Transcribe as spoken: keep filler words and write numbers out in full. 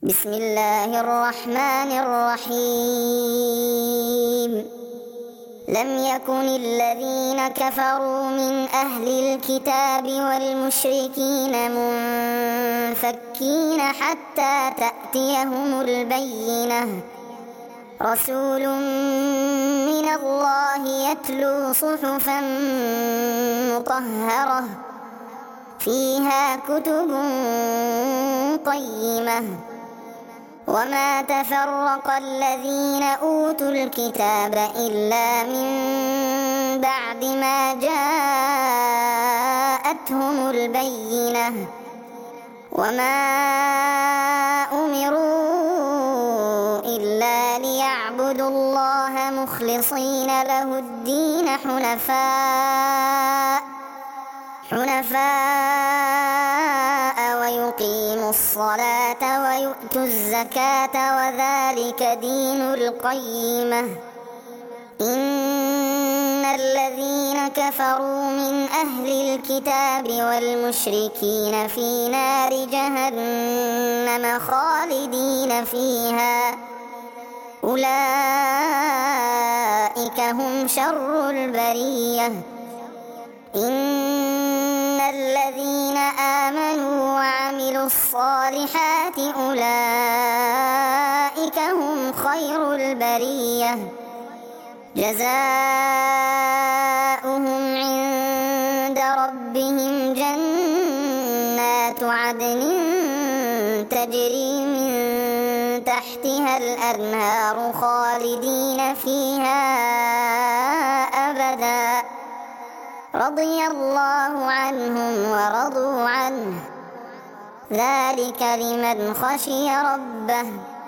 بسم الله الرحمن الرحيم لم يكن الذين كفروا من أهل الكتاب والمشركين منفكين حتى تأتيهم البينة رسول من الله يتلو صحفا مطهرة فيها كتب قيمة وما تفرق الذين أوتوا الكتاب إلا من بعد ما جاءتهم البينة وما أمروا إلا ليعبدوا الله مخلصين له الدين حنفاء حنفاء ويقيموا الصلاة ويؤتوا الزكاة وذلك دين القيمة إن الذين كفروا من أهل الكتاب والمشركين في نار جهنم خالدين فيها أولئك هم شر البرية إن الذين آمنوا وعملوا الصالحات أولئك هم خير البرية جزاؤهم عند ربهم جنات عدن تجري من تحتها الأنهار خالدين فيها أبدا رضي الله عنهم ورضوا عنه ذلك لمن خشي ربه